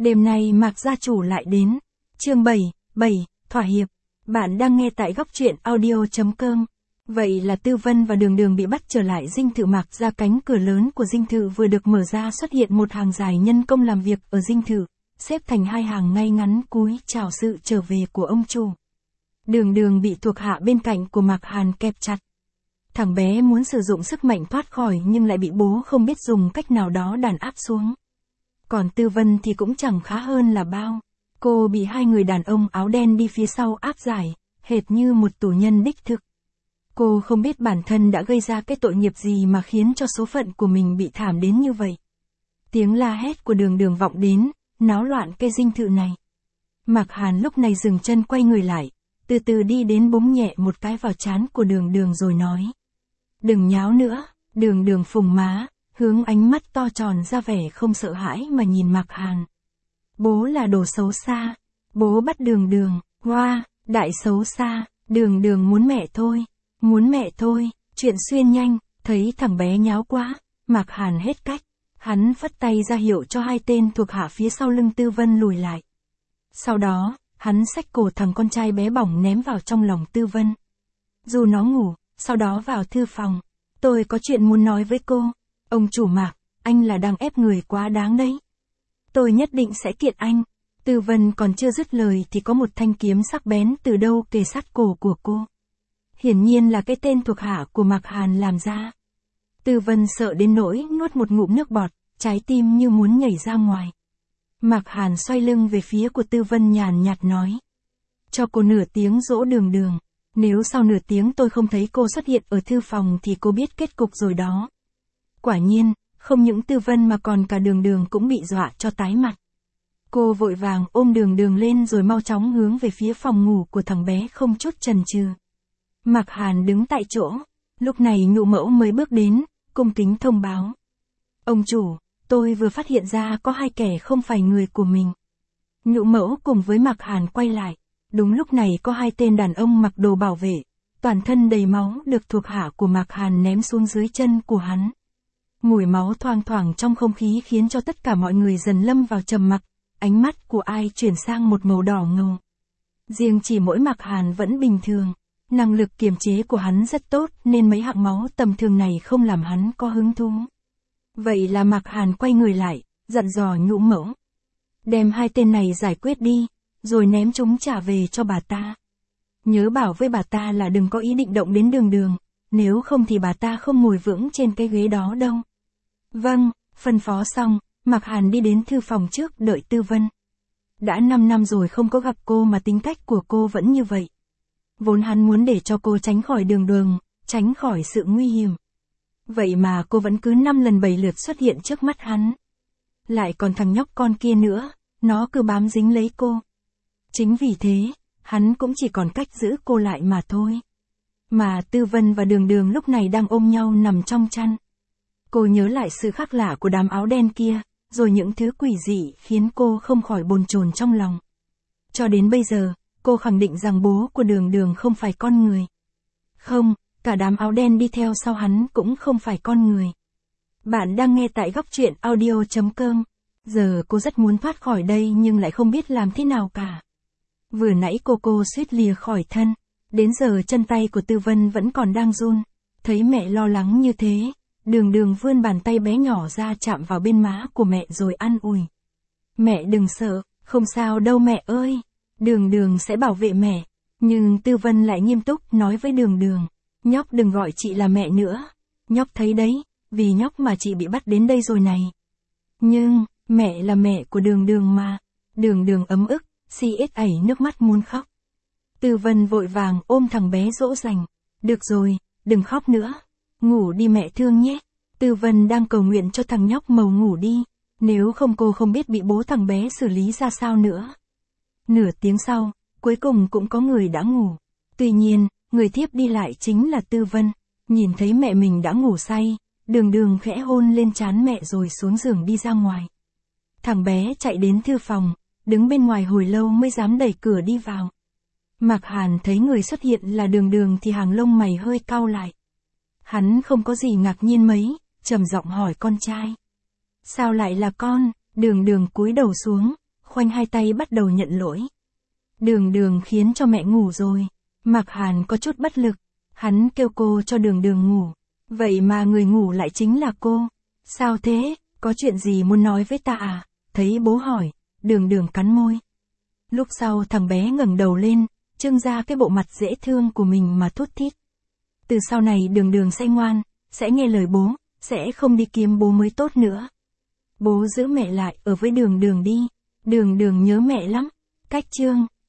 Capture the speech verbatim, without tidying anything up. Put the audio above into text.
Đêm nay Mạc gia chủ lại đến. Chương bảy, bảy, thỏa hiệp. Bạn đang nghe tại góc truyện audio chấm com. Vậy là Tư Vân và Đường Đường bị bắt trở lại dinh thự. Mạc gia. Cánh cửa lớn của dinh thự vừa được mở ra, xuất hiện một hàng dài nhân công làm việc ở dinh thự, xếp thành hai hàng ngay ngắn cúi chào sự trở về của ông chủ. Đường Đường bị thuộc hạ bên cạnh của Mạc Hàn kẹp chặt. Thằng bé muốn sử dụng sức mạnh thoát khỏi nhưng lại bị bố không biết dùng cách nào đó đàn áp xuống. Còn Tư Vân thì cũng chẳng khá hơn là bao. Cô bị hai người đàn ông áo đen đi phía sau áp giải, hệt như một tù nhân đích thực. Cô không biết bản thân đã gây ra cái tội nghiệp gì mà khiến cho số phận của mình bị thảm đến như vậy. Tiếng la hét của Đường Đường vọng đến, náo loạn cái dinh thự này. Mạc Hàn lúc này dừng chân quay người lại, từ từ đi đến búng nhẹ một cái vào trán của Đường Đường rồi nói. Đừng nháo nữa. Đường Đường phùng má, hướng ánh mắt to tròn ra vẻ không sợ hãi mà nhìn Mạc Hàn. Bố là đồ xấu xa. Bố bắt Đường Đường. Hoa, đại xấu xa. Đường Đường muốn mẹ thôi. Muốn mẹ thôi. Chuyện xuyên nhanh. Thấy thằng bé nháo quá, Mạc Hàn hết cách. Hắn phất tay ra hiệu cho hai tên thuộc hạ phía sau lưng Tư Vân lùi lại. Sau đó, hắn xách cổ thằng con trai bé bỏng ném vào trong lòng Tư Vân. Dù nó ngủ, sau đó vào thư phòng. Tôi có chuyện muốn nói với cô. Ông chủ Mạc, anh là đang ép người quá đáng đấy. Tôi nhất định sẽ kiện anh. Tư Vân còn chưa dứt lời thì có một thanh kiếm sắc bén từ đâu kề sát cổ của cô. Hiển nhiên là cái tên thuộc hạ của Mạc Hàn làm ra. Tư Vân sợ đến nỗi nuốt một ngụm nước bọt, trái tim như muốn nhảy ra ngoài. Mạc Hàn xoay lưng về phía của Tư Vân nhàn nhạt nói. Cho cô nửa tiếng dỗ Đường Đường. Nếu sau nửa tiếng tôi không thấy cô xuất hiện ở thư phòng thì cô biết kết cục rồi đó. Quả nhiên, không những Tư Vân mà còn cả Đường Đường cũng bị dọa cho tái mặt. Cô vội vàng ôm Đường Đường lên rồi mau chóng hướng về phía phòng ngủ của thằng bé không chút chần chừ. Mạc Hàn đứng tại chỗ, lúc này Nhụ Mẫu mới bước đến, cung kính thông báo. Ông chủ, tôi vừa phát hiện ra có hai kẻ không phải người của mình. Nhụ Mẫu cùng với Mạc Hàn quay lại. Đúng lúc này có hai tên đàn ông mặc đồ bảo vệ, toàn thân đầy máu được thuộc hạ của Mạc Hàn ném xuống dưới chân của hắn. Mùi máu thoang thoảng trong không khí khiến cho tất cả mọi người dần lâm vào trầm mặc, ánh mắt của ai chuyển sang một màu đỏ ngầu. Riêng chỉ mỗi Mạc Hàn vẫn bình thường, năng lực kiềm chế của hắn rất tốt nên mấy hạng máu tầm thường này không làm hắn có hứng thú. Vậy là Mạc Hàn quay người lại, dặn dò Nhũ Mẫu. Đem hai tên này giải quyết đi. Rồi ném chúng trả về cho bà ta. Nhớ bảo với bà ta là đừng có ý định động đến Đường Đường, nếu không thì bà ta không ngồi vững trên cái ghế đó đâu. Vâng, phân phó xong, Mạc Hàn đi đến thư phòng trước đợi Tư Vân. Đã năm năm rồi không có gặp cô mà tính cách của cô vẫn như vậy. Vốn hắn muốn để cho cô tránh khỏi Đường Đường, tránh khỏi sự nguy hiểm. Vậy mà cô vẫn cứ năm lần bảy lượt xuất hiện trước mắt hắn. Lại còn thằng nhóc con kia nữa, nó cứ bám dính lấy cô. Chính vì thế, hắn cũng chỉ còn cách giữ cô lại mà thôi. Mà Tư Vân và Đường Đường lúc này đang ôm nhau nằm trong chăn. Cô nhớ lại sự khác lạ của đám áo đen kia, rồi những thứ quỷ dị khiến cô không khỏi bồn chồn trong lòng. Cho đến bây giờ, cô khẳng định rằng bố của Đường Đường không phải con người. Không, cả đám áo đen đi theo sau hắn cũng không phải con người. Bạn đang nghe tại góc truyện audio chấm com. Giờ cô rất muốn thoát khỏi đây nhưng lại không biết làm thế nào cả. Vừa nãy cô cô suýt lìa khỏi thân, đến giờ chân tay của Tư Vân vẫn còn đang run. Thấy mẹ lo lắng như thế, Đường Đường vươn bàn tay bé nhỏ ra chạm vào bên má của mẹ rồi an ủi. Mẹ đừng sợ, không sao đâu mẹ ơi, Đường Đường sẽ bảo vệ mẹ. Nhưng Tư Vân lại nghiêm túc nói với Đường Đường, nhóc đừng gọi chị là mẹ nữa, nhóc thấy đấy, vì nhóc mà chị bị bắt đến đây rồi này. Nhưng, mẹ là mẹ của Đường Đường mà. Đường Đường ấm ức, si ết ẩy nước mắt muốn khóc. Tư Vân vội vàng ôm thằng bé dỗ dành. Được rồi, đừng khóc nữa. Ngủ đi mẹ thương nhé. Tư Vân đang cầu nguyện cho thằng nhóc màu ngủ đi. Nếu không cô không biết bị bố thằng bé xử lý ra sao nữa. Nửa tiếng sau, cuối cùng cũng có người đã ngủ. Tuy nhiên, người tiếp đi lại chính là Tư Vân. Nhìn thấy mẹ mình đã ngủ say, Đường Đường khẽ hôn lên trán mẹ rồi xuống giường đi ra ngoài. Thằng bé chạy đến thư phòng, đứng bên ngoài hồi lâu mới dám đẩy cửa đi vào. Mạc Hàn thấy người xuất hiện là Đường Đường thì hàng lông mày hơi cau lại. Hắn không có gì ngạc nhiên mấy, trầm giọng hỏi con trai. Sao lại là con? Đường Đường cúi đầu xuống, khoanh hai tay bắt đầu nhận lỗi. Đường Đường khiến cho mẹ ngủ rồi. Mạc Hàn có chút bất lực, hắn kêu cô cho Đường Đường ngủ. Vậy mà người ngủ lại chính là cô. Sao thế, có chuyện gì muốn nói với ta à? Thấy bố hỏi, Đường Đường cắn môi. Lúc sau thằng bé ngẩng đầu lên, trưng ra cái bộ mặt dễ thương của mình mà thút thít. Từ sau này Đường Đường sẽ ngoan, sẽ nghe lời bố, sẽ không đi kiếm bố mới tốt nữa. Bố giữ mẹ lại ở với Đường Đường đi. Đường Đường nhớ mẹ lắm. Cách chương